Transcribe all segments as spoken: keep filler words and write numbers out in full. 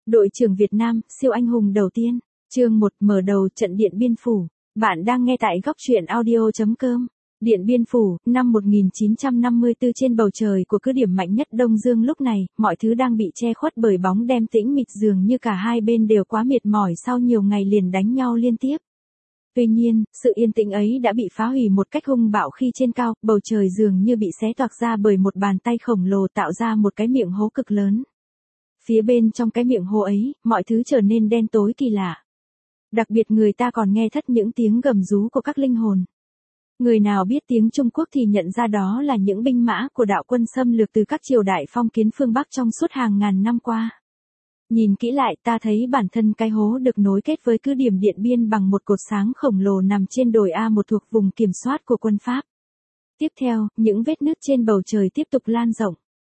Đội trưởng Việt Nam, siêu anh hùng đầu tiên. Chương một, mở đầu trận Điện Biên Phủ. Bạn đang nghe tại góc truyện audio chấm com. Điện Biên Phủ, năm một nghìn chín trăm năm mươi tư, trên bầu trời của cứ điểm mạnh nhất Đông Dương lúc này, mọi thứ đang bị che khuất bởi bóng đêm tĩnh mịch, dường như cả hai bên đều quá mệt mỏi sau nhiều ngày liền đánh nhau liên tiếp. Tuy nhiên, sự yên tĩnh ấy đã bị phá hủy một cách hung bạo khi trên cao, bầu trời dường như bị xé toạc ra bởi một bàn tay khổng lồ tạo ra một cái miệng hố cực lớn. Phía bên trong cái miệng hố ấy, mọi thứ trở nên đen tối kỳ lạ. Đặc biệt người ta còn nghe thất những tiếng gầm rú của các linh hồn. Người nào biết tiếng Trung Quốc thì nhận ra đó là những binh mã của đạo quân xâm lược từ các triều đại phong kiến phương Bắc trong suốt hàng ngàn năm qua. Nhìn kỹ lại, ta thấy bản thân cái hố được nối kết với cứ điểm Điện Biên bằng một cột sáng khổng lồ nằm trên đồi A một thuộc vùng kiểm soát của quân Pháp. Tiếp theo, những vết nứt trên bầu trời tiếp tục lan rộng.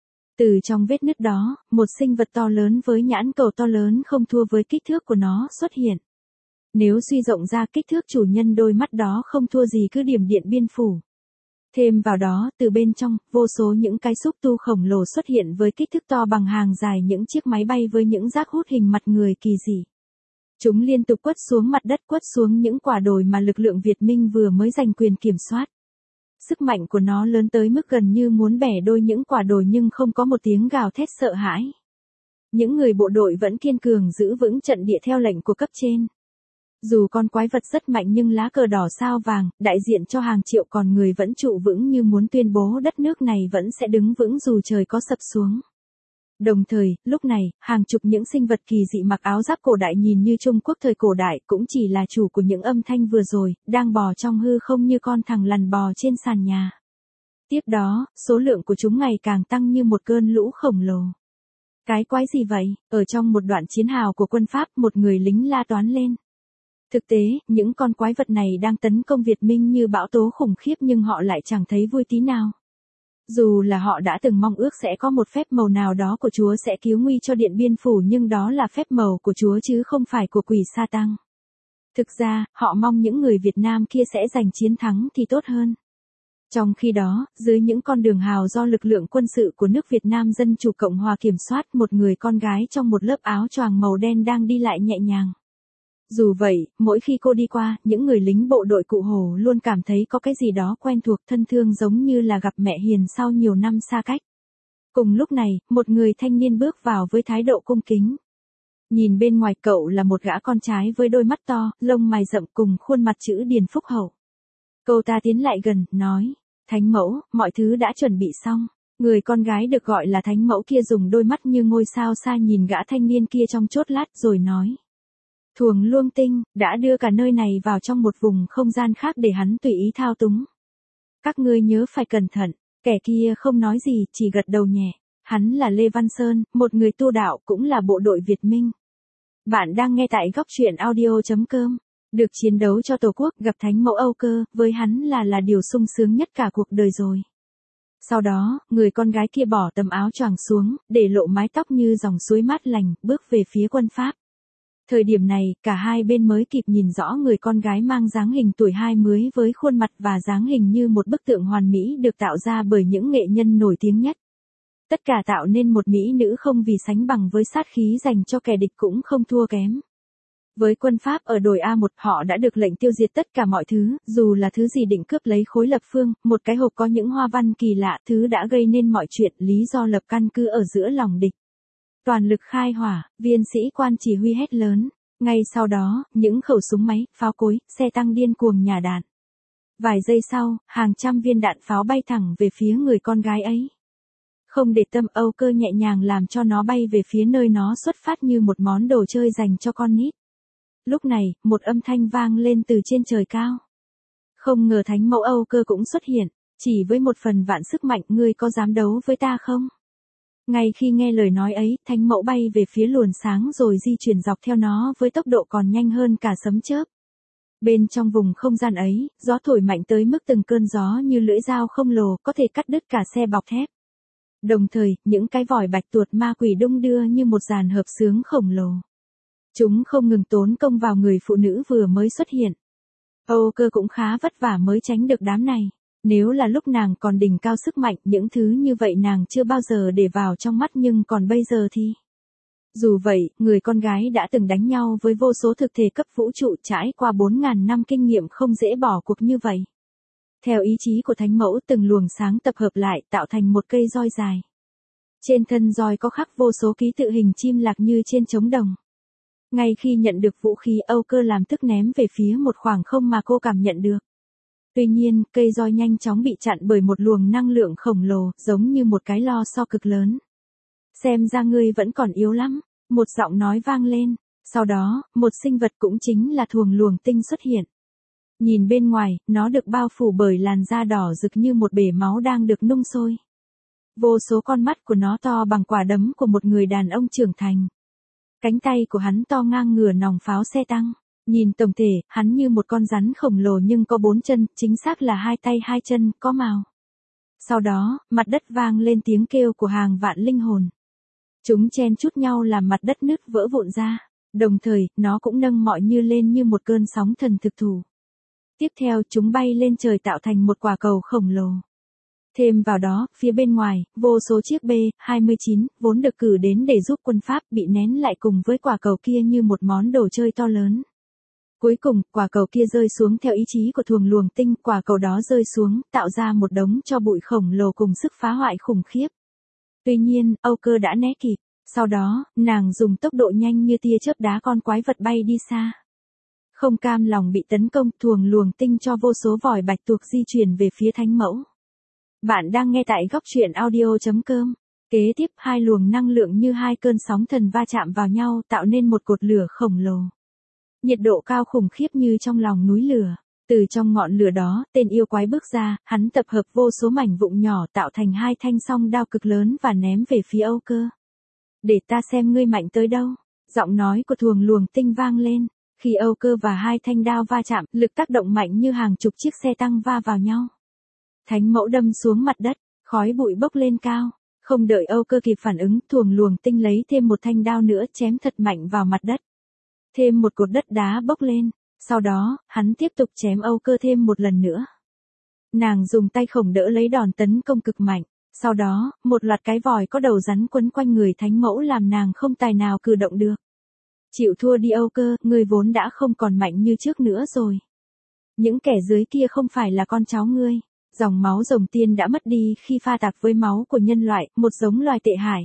Từ trong vết nứt đó, một sinh vật to lớn với nhãn cầu to lớn không thua với kích thước của nó xuất hiện. Nếu suy rộng ra, kích thước chủ nhân đôi mắt đó không thua gì cứ điểm Điện Biên Phủ. Thêm vào đó, từ bên trong, vô số những cái xúc tu khổng lồ xuất hiện với kích thước to bằng hàng dài những chiếc máy bay với những rác hút hình mặt người kỳ dị. Chúng liên tục quất xuống mặt đất, quất xuống những quả đồi mà lực lượng Việt Minh vừa mới giành quyền kiểm soát. Sức mạnh của nó lớn tới mức gần như muốn bẻ đôi những quả đồi nhưng không có một tiếng gào thét sợ hãi. Những người bộ đội vẫn kiên cường giữ vững trận địa theo lệnh của cấp trên. Dù con quái vật rất mạnh nhưng lá cờ đỏ sao vàng, đại diện cho hàng triệu con người vẫn trụ vững như muốn tuyên bố đất nước này vẫn sẽ đứng vững dù trời có sập xuống. Đồng thời, lúc này, hàng chục những sinh vật kỳ dị mặc áo giáp cổ đại nhìn như Trung Quốc thời cổ đại cũng chỉ là chủ của những âm thanh vừa rồi, đang bò trong hư không như con thằn lằn bò trên sàn nhà. Tiếp đó, số lượng của chúng ngày càng tăng như một cơn lũ khổng lồ. Cái quái gì vậy? Ở trong một đoạn chiến hào của quân Pháp, một người lính la toán lên. Thực tế, những con quái vật này đang tấn công Việt Minh như bão tố khủng khiếp nhưng họ lại chẳng thấy vui tí nào. Dù là họ đã từng mong ước sẽ có một phép màu nào đó của Chúa sẽ cứu nguy cho Điện Biên Phủ nhưng đó là phép màu của Chúa chứ không phải của quỷ sa tăng. Thực ra, họ mong những người Việt Nam kia sẽ giành chiến thắng thì tốt hơn. Trong khi đó, dưới những con đường hào do lực lượng quân sự của nước Việt Nam Dân Chủ Cộng Hòa kiểm soát, một người con gái trong một lớp áo choàng màu đen đang đi lại nhẹ nhàng. Dù vậy, mỗi khi cô đi qua, những người lính bộ đội Cụ Hồ luôn cảm thấy có cái gì đó quen thuộc, thân thương, giống như là gặp mẹ hiền sau nhiều năm xa cách. Cùng lúc này, một người thanh niên bước vào với thái độ cung kính. Nhìn bên ngoài, cậu là một gã con trai với đôi mắt to, lông mày rậm cùng khuôn mặt chữ điền phúc hậu. Cậu ta tiến lại gần, nói, Thánh mẫu, mọi thứ đã chuẩn bị xong. Người con gái được gọi là Thánh mẫu kia dùng đôi mắt như ngôi sao xa nhìn gã thanh niên kia trong chốc lát rồi nói. Thuồng Luông Tinh, đã đưa cả nơi này vào trong một vùng không gian khác để hắn tùy ý thao túng. Các ngươi nhớ phải cẩn thận, kẻ kia không nói gì, chỉ gật đầu nhẹ. Hắn là Lê Văn Sơn, một người tu đạo cũng là bộ đội Việt Minh. Bạn đang nghe tại góc truyện audio chấm com. Được chiến đấu cho Tổ quốc, gặp Thánh mẫu Âu Cơ, với hắn là là điều sung sướng nhất cả cuộc đời rồi. Sau đó, người con gái kia bỏ tấm áo choàng xuống, để lộ mái tóc như dòng suối mát lành, bước về phía quân Pháp. Thời điểm này, cả hai bên mới kịp nhìn rõ người con gái mang dáng hình tuổi hai mươi với khuôn mặt và dáng hình như một bức tượng hoàn mỹ được tạo ra bởi những nghệ nhân nổi tiếng nhất. Tất cả tạo nên một mỹ nữ không vì sánh bằng với sát khí dành cho kẻ địch cũng không thua kém. Với quân Pháp ở đồi A một, họ đã được lệnh tiêu diệt tất cả mọi thứ, dù là thứ gì định cướp lấy khối lập phương, một cái hộp có những hoa văn kỳ lạ, thứ đã gây nên mọi chuyện, lý do lập căn cứ ở giữa lòng địch. Toàn lực khai hỏa, viên sĩ quan chỉ huy hét lớn. Ngay sau đó, những khẩu súng máy, pháo cối, xe tăng điên cuồng nhả đạn. Vài giây sau, hàng trăm viên đạn pháo bay thẳng về phía người con gái ấy. Không để tâm, Âu Cơ nhẹ nhàng làm cho nó bay về phía nơi nó xuất phát như một món đồ chơi dành cho con nít. Lúc này, một âm thanh vang lên từ trên trời cao. Không ngờ Thánh mẫu Âu Cơ cũng xuất hiện, chỉ với một phần vạn sức mạnh, ngươi có dám đấu với ta không? Ngay khi nghe lời nói ấy, Thánh mẫu bay về phía luồn sáng rồi di chuyển dọc theo nó với tốc độ còn nhanh hơn cả sấm chớp. Bên trong vùng không gian ấy, gió thổi mạnh tới mức từng cơn gió như lưỡi dao không lồ có thể cắt đứt cả xe bọc thép. Đồng thời, những cái vòi bạch tuộc ma quỷ đung đưa như một dàn hợp xướng khổng lồ. Chúng không ngừng tốn công vào người phụ nữ vừa mới xuất hiện. Âu Cơ cũng khá vất vả mới tránh được đám này. Nếu là lúc nàng còn đỉnh cao sức mạnh, những thứ như vậy nàng chưa bao giờ để vào trong mắt nhưng còn bây giờ thì... Dù vậy, người con gái đã từng đánh nhau với vô số thực thể cấp vũ trụ trải qua bốn ngàn năm kinh nghiệm không dễ bỏ cuộc như vậy. Theo ý chí của thánh mẫu từng luồng sáng tập hợp lại tạo thành một cây roi dài. Trên thân roi có khắc vô số ký tự hình chim lạc như trên trống đồng. Ngay khi nhận được vũ khí Âu Cơ làm tức ném về phía một khoảng không mà cô cảm nhận được. Tuy nhiên, cây roi nhanh chóng bị chặn bởi một luồng năng lượng khổng lồ, giống như một cái lò xo cực lớn. Xem ra ngươi vẫn còn yếu lắm, một giọng nói vang lên. Sau đó, một sinh vật cũng chính là thuồng luồng tinh xuất hiện. Nhìn bên ngoài, nó được bao phủ bởi làn da đỏ rực như một bể máu đang được nung sôi. Vô số con mắt của nó to bằng quả đấm của một người đàn ông trưởng thành. Cánh tay của hắn to ngang ngửa nòng pháo xe tăng. Nhìn tổng thể, hắn như một con rắn khổng lồ nhưng có bốn chân, chính xác là hai tay hai chân, có mào. Sau đó, mặt đất vang lên tiếng kêu của hàng vạn linh hồn. Chúng chen chúc nhau làm mặt đất nứt vỡ vụn ra. Đồng thời, nó cũng nâng mọi như lên như một cơn sóng thần thực thụ. Tiếp theo chúng bay lên trời tạo thành một quả cầu khổng lồ. Thêm vào đó, phía bên ngoài, vô số chiếc B hai mươi chín, vốn được cử đến để giúp quân Pháp bị nén lại cùng với quả cầu kia như một món đồ chơi to lớn. Cuối cùng, quả cầu kia rơi xuống theo ý chí của thuồng luồng tinh, quả cầu đó rơi xuống, tạo ra một đống tro bụi khổng lồ cùng sức phá hoại khủng khiếp. Tuy nhiên, Âu Cơ đã né kịp. Sau đó, nàng dùng tốc độ nhanh như tia chớp đá con quái vật bay đi xa. Không cam lòng bị tấn công, thuồng luồng tinh cho vô số vòi bạch tuộc di chuyển về phía thánh mẫu. Bạn đang nghe tại góc truyện audio chấm com. Kế tiếp hai luồng năng lượng như hai cơn sóng thần va chạm vào nhau tạo nên một cột lửa khổng lồ. Nhiệt độ cao khủng khiếp như trong lòng núi lửa. Từ trong ngọn lửa đó, tên yêu quái bước ra, hắn tập hợp vô số mảnh vụn nhỏ tạo thành hai thanh song đao cực lớn và ném về phía Âu Cơ. Để ta xem ngươi mạnh tới đâu. Giọng nói của thuồng luồng tinh vang lên. Khi Âu Cơ và hai thanh đao va chạm, lực tác động mạnh như hàng chục chiếc xe tăng va vào nhau. Thánh mẫu đâm xuống mặt đất, khói bụi bốc lên cao. Không đợi Âu Cơ kịp phản ứng, thuồng luồng tinh lấy thêm một thanh đao nữa chém thật mạnh vào mặt đất. Thêm một cột đất đá bốc lên. Sau đó, hắn tiếp tục chém Âu Cơ thêm một lần nữa. Nàng dùng tay khổng đỡ lấy đòn tấn công cực mạnh. Sau đó, một loạt cái vòi có đầu rắn quấn quanh người thánh mẫu làm nàng không tài nào cử động được. Chịu thua đi Âu Cơ, ngươi vốn đã không còn mạnh như trước nữa rồi. Những kẻ dưới kia không phải là con cháu ngươi. Dòng máu rồng tiên đã mất đi khi pha tạp với máu của nhân loại, một giống loài tệ hại.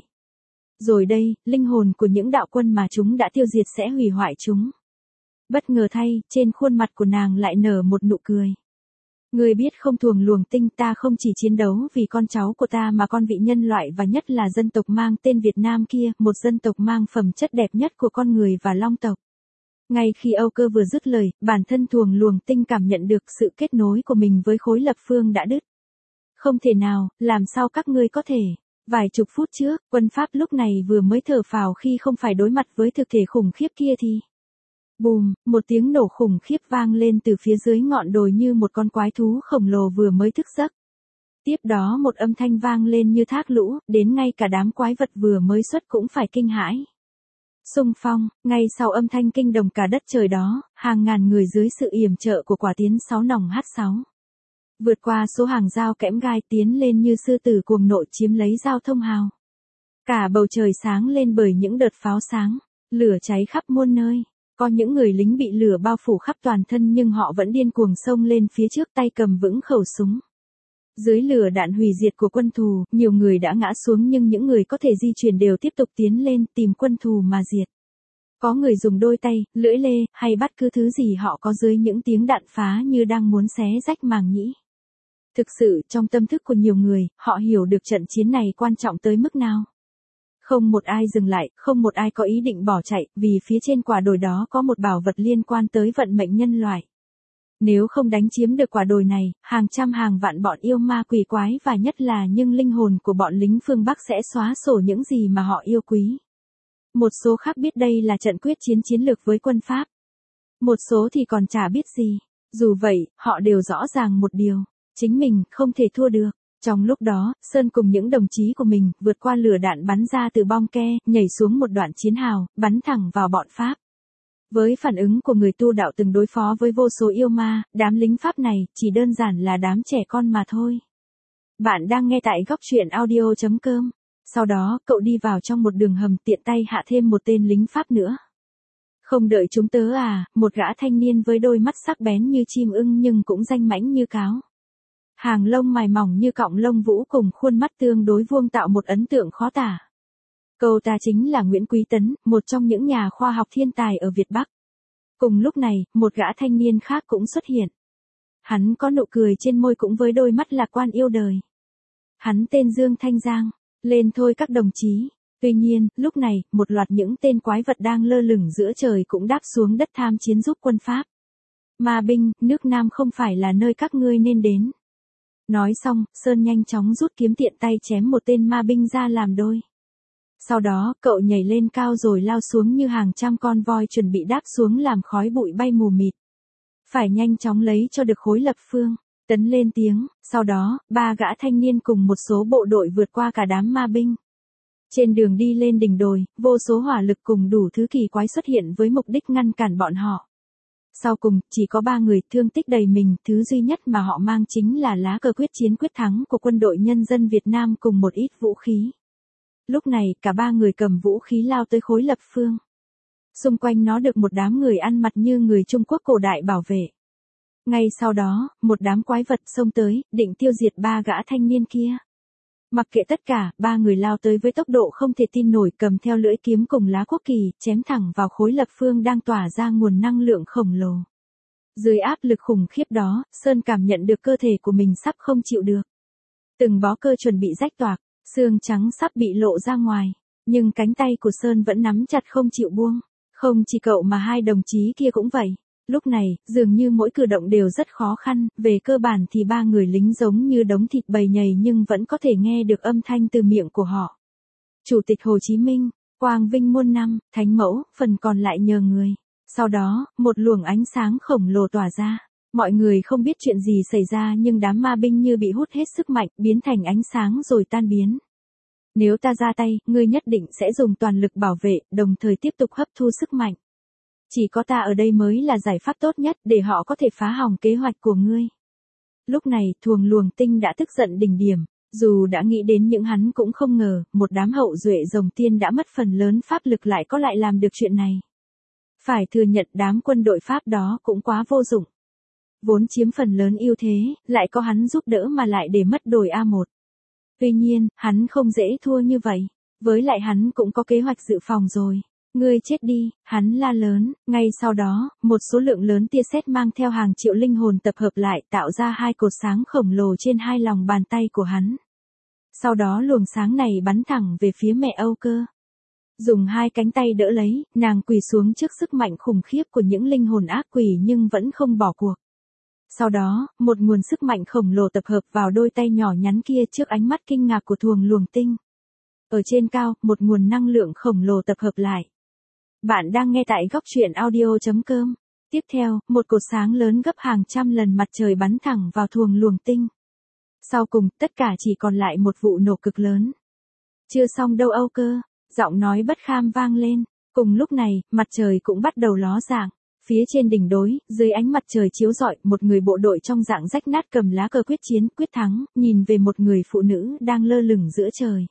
Rồi đây, linh hồn của những đạo quân mà chúng đã tiêu diệt sẽ hủy hoại chúng. Bất ngờ thay, trên khuôn mặt của nàng lại nở một nụ cười. Ngươi biết không, thuồng luồng tinh, ta không chỉ chiến đấu vì con cháu của ta mà con vị nhân loại và nhất là dân tộc mang tên Việt Nam kia, một dân tộc mang phẩm chất đẹp nhất của con người và long tộc. Ngay khi Âu Cơ vừa dứt lời, bản thân thuồng luồng tinh cảm nhận được sự kết nối của mình với khối lập phương đã đứt. Không thể nào, làm sao các ngươi có thể? Vài chục phút trước, quân Pháp lúc này vừa mới thở phào khi không phải đối mặt với thực thể khủng khiếp kia thì... Bùm, một tiếng nổ khủng khiếp vang lên từ phía dưới ngọn đồi như một con quái thú khổng lồ vừa mới thức giấc. Tiếp đó một âm thanh vang lên như thác lũ, đến ngay cả đám quái vật vừa mới xuất cũng phải kinh hãi. Xung phong, ngay sau âm thanh kinh động cả đất trời đó, hàng ngàn người dưới sự yểm trợ của quả tiến sáu nòng H sáu. Vượt qua số hàng rào kẽm gai tiến lên như sư tử cuồng nộ chiếm lấy giao thông hào. Cả bầu trời sáng lên bởi những đợt pháo sáng, lửa cháy khắp muôn nơi. Có những người lính bị lửa bao phủ khắp toàn thân nhưng họ vẫn điên cuồng xông lên phía trước tay cầm vững khẩu súng. Dưới lửa đạn hủy diệt của quân thù, nhiều người đã ngã xuống nhưng những người có thể di chuyển đều tiếp tục tiến lên tìm quân thù mà diệt. Có người dùng đôi tay, lưỡi lê, hay bắt cứ thứ gì họ có dưới những tiếng đạn phá như đang muốn xé rách màng nhĩ. Thực sự, trong tâm thức của nhiều người, họ hiểu được trận chiến này quan trọng tới mức nào. Không một ai dừng lại, không một ai có ý định bỏ chạy, vì phía trên quả đồi đó có một bảo vật liên quan tới vận mệnh nhân loại. Nếu không đánh chiếm được quả đồi này, hàng trăm hàng vạn bọn yêu ma quỷ quái và nhất là những linh hồn của bọn lính phương Bắc sẽ xóa sổ những gì mà họ yêu quý. Một số khác biết đây là trận quyết chiến chiến lược với quân Pháp. Một số thì còn chả biết gì. Dù vậy, họ đều rõ ràng một điều, chính mình không thể thua được. Trong lúc đó, Sơn cùng những đồng chí của mình vượt qua lửa đạn bắn ra từ bong ke, nhảy xuống một đoạn chiến hào, bắn thẳng vào bọn Pháp. Với phản ứng của người tu đạo từng đối phó với vô số yêu ma, đám lính Pháp này chỉ đơn giản là đám trẻ con mà thôi. Bạn đang nghe tại góc truyện audio chấm com. Sau đó, cậu đi vào trong một đường hầm tiện tay hạ thêm một tên lính Pháp nữa. Không đợi chúng tớ à, một gã thanh niên với đôi mắt sắc bén như chim ưng nhưng cũng danh mãnh như cáo. Hàng lông mày mỏng như cọng lông vũ cùng khuôn mắt tương đối vuông tạo một ấn tượng khó tả. Cậu ta chính là Nguyễn Quý Tấn, một trong những nhà khoa học thiên tài ở Việt Bắc. Cùng lúc này, một gã thanh niên khác cũng xuất hiện. Hắn có nụ cười trên môi cũng với đôi mắt lạc quan yêu đời. Hắn tên Dương Thanh Giang. Lên thôi các đồng chí. Tuy nhiên, lúc này, một loạt những tên quái vật đang lơ lửng giữa trời cũng đáp xuống đất tham chiến giúp quân Pháp. Ma binh, nước Nam không phải là nơi các ngươi nên đến. Nói xong, Sơn nhanh chóng rút kiếm tiện tay chém một tên ma binh ra làm đôi. Sau đó, cậu nhảy lên cao rồi lao xuống như hàng trăm con voi chuẩn bị đáp xuống làm khói bụi bay mù mịt. Phải nhanh chóng lấy cho được khối lập phương. Tấn lên tiếng, sau đó, ba gã thanh niên cùng một số bộ đội vượt qua cả đám ma binh. Trên đường đi lên đỉnh đồi, vô số hỏa lực cùng đủ thứ kỳ quái xuất hiện với mục đích ngăn cản bọn họ. Sau cùng, chỉ có ba người thương tích đầy mình, thứ duy nhất mà họ mang chính là lá cờ quyết chiến quyết thắng của Quân đội Nhân dân Việt Nam cùng một ít vũ khí. Lúc này, cả ba người cầm vũ khí lao tới khối lập phương. Xung quanh nó được một đám người ăn mặc như người Trung Quốc cổ đại bảo vệ. Ngay sau đó, một đám quái vật xông tới, định tiêu diệt ba gã thanh niên kia. Mặc kệ tất cả, ba người lao tới với tốc độ không thể tin nổi cầm theo lưỡi kiếm cùng lá quốc kỳ, chém thẳng vào khối lập phương đang tỏa ra nguồn năng lượng khổng lồ. Dưới áp lực khủng khiếp đó, Sơn cảm nhận được cơ thể của mình sắp không chịu được. Từng bó cơ chuẩn bị rách toạc, xương trắng sắp bị lộ ra ngoài, nhưng cánh tay của Sơn vẫn nắm chặt không chịu buông. Không chỉ cậu mà hai đồng chí kia cũng vậy. Lúc này, dường như mỗi cử động đều rất khó khăn, về cơ bản thì ba người lính giống như đống thịt bầy nhầy nhưng vẫn có thể nghe được âm thanh từ miệng của họ. Chủ tịch Hồ Chí Minh, quang vinh muôn năm, thánh mẫu, phần còn lại nhờ người. Sau đó, một luồng ánh sáng khổng lồ tỏa ra. Mọi người không biết chuyện gì xảy ra nhưng đám ma binh như bị hút hết sức mạnh, biến thành ánh sáng rồi tan biến. Nếu ta ra tay, ngươi nhất định sẽ dùng toàn lực bảo vệ, đồng thời tiếp tục hấp thu sức mạnh. Chỉ có ta ở đây mới là giải pháp tốt nhất để họ có thể phá hỏng kế hoạch của ngươi. Lúc này, Thuồng Luồng Tinh đã tức giận đỉnh điểm, dù đã nghĩ đến những hắn cũng không ngờ, một đám hậu duệ rồng tiên đã mất phần lớn pháp lực lại có lại làm được chuyện này. Phải thừa nhận đám quân đội Pháp đó cũng quá vô dụng. Vốn chiếm phần lớn ưu thế, lại có hắn giúp đỡ mà lại để mất đồi A một. Tuy nhiên, hắn không dễ thua như vậy, với lại hắn cũng có kế hoạch dự phòng rồi. Ngươi chết đi, hắn la lớn, ngay sau đó, một số lượng lớn tia sét mang theo hàng triệu linh hồn tập hợp lại tạo ra hai cột sáng khổng lồ trên hai lòng bàn tay của hắn. Sau đó luồng sáng này bắn thẳng về phía mẹ Âu Cơ. Dùng hai cánh tay đỡ lấy, nàng quỳ xuống trước sức mạnh khủng khiếp của những linh hồn ác quỷ nhưng vẫn không bỏ cuộc. Sau đó, một nguồn sức mạnh khổng lồ tập hợp vào đôi tay nhỏ nhắn kia trước ánh mắt kinh ngạc của Thuồng Luồng Tinh. Ở trên cao, một nguồn năng lượng khổng lồ tập hợp lại. Bạn đang nghe tại góc truyện audio chấm com. Tiếp theo, một cột sáng lớn gấp hàng trăm lần mặt trời bắn thẳng vào Thuồng Luồng Tinh. Sau cùng, tất cả chỉ còn lại một vụ nổ cực lớn. Chưa xong đâu Âu Cơ, giọng nói bất kham vang lên. Cùng lúc này, mặt trời cũng bắt đầu ló dạng. Phía trên đỉnh đối, dưới ánh mặt trời chiếu rọi, một người bộ đội trong dạng rách nát cầm lá cờ quyết chiến, quyết thắng, nhìn về một người phụ nữ đang lơ lửng giữa trời.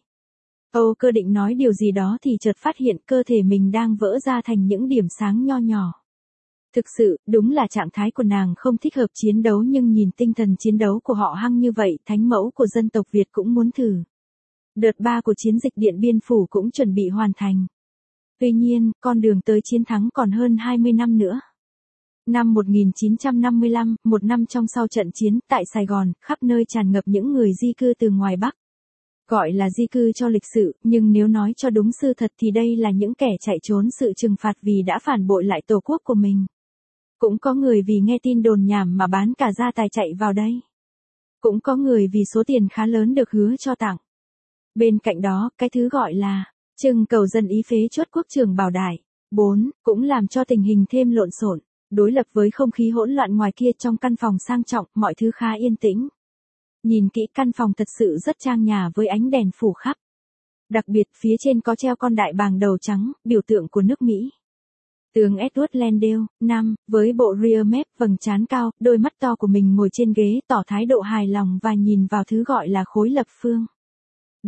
Âu Cơ định nói điều gì đó thì chợt phát hiện cơ thể mình đang vỡ ra thành những điểm sáng nho nhỏ. Thực sự, đúng là trạng thái của nàng không thích hợp chiến đấu nhưng nhìn tinh thần chiến đấu của họ hăng như vậy, thánh mẫu của dân tộc Việt cũng muốn thử. Đợt ba của chiến dịch Điện Biên Phủ cũng chuẩn bị hoàn thành. Tuy nhiên, con đường tới chiến thắng còn hơn hai mươi năm nữa. Năm một nghìn chín trăm năm mươi lăm, một năm trong sau trận chiến, tại Sài Gòn, khắp nơi tràn ngập những người di cư từ ngoài Bắc. Gọi là di cư cho lịch sự, nhưng nếu nói cho đúng sự thật thì đây là những kẻ chạy trốn sự trừng phạt vì đã phản bội lại tổ quốc của mình. Cũng có người vì nghe tin đồn nhảm mà bán cả gia tài chạy vào đây. Cũng có người vì số tiền khá lớn được hứa cho tặng. Bên cạnh đó, cái thứ gọi là trưng cầu dân ý phế truất quốc trường Bảo Đại. bốn. Cũng làm cho tình hình thêm lộn xộn. Đối lập với không khí hỗn loạn ngoài kia trong căn phòng sang trọng, mọi thứ khá yên tĩnh. Nhìn kỹ căn phòng thật sự rất trang nhã với ánh đèn phủ khắp. Đặc biệt phía trên có treo con đại bàng đầu trắng, biểu tượng của nước Mỹ. Tướng Edward Landale, năm, với bộ rear mép vầng trán cao, đôi mắt to của mình ngồi trên ghế tỏ thái độ hài lòng và nhìn vào thứ gọi là khối lập phương.